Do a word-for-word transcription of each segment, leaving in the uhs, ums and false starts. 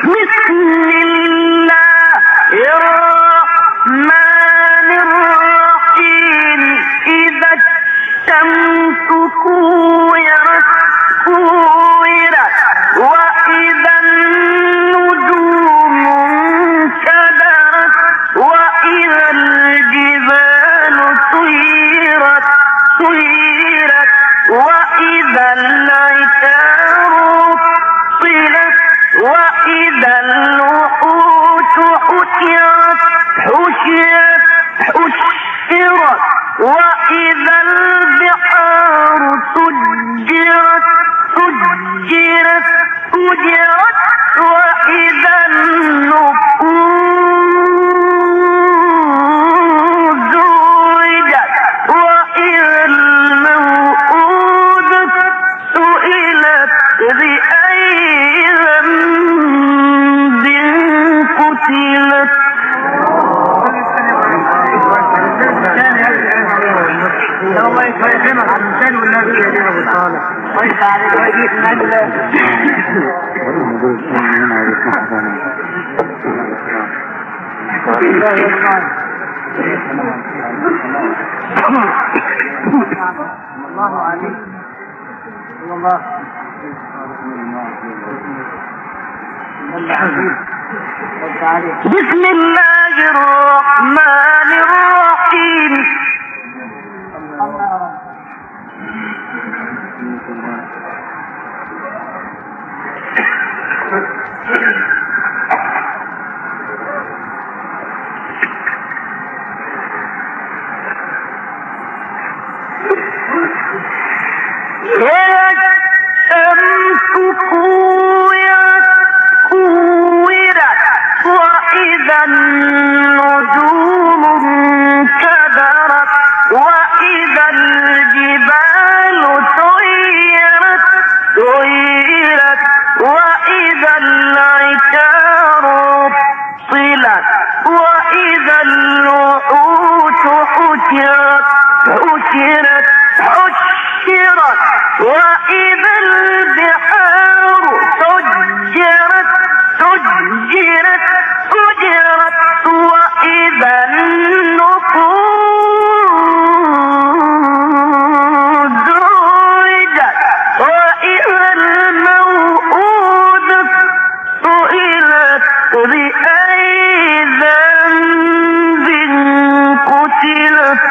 بسم الله الرحمن الرحيم. النجوم انكدرت وإذا الجبال سيرت سيرت وإذا العشار طلت وإذا الوحوش حشرت حشرت حشرت وإذا البحار سجرت سجرت سجرت وإذا النفوس زوجت وإذا الموءودة سئلت بأي ذنب قتلت.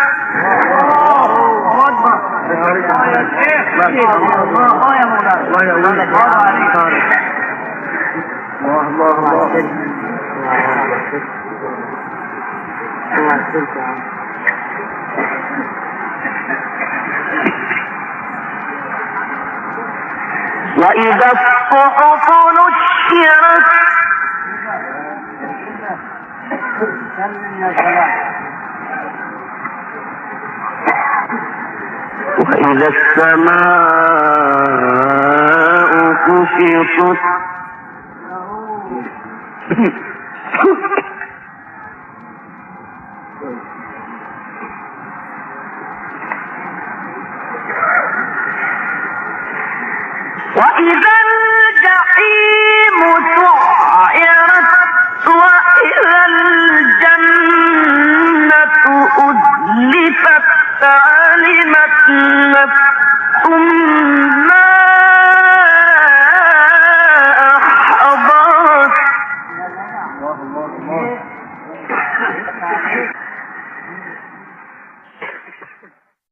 وإذا الصحف نشرت وإذا السماء كشطت وإذا الجحيم سعرت وإذا الجنة أزلفت علمت نفس ما أحضرت.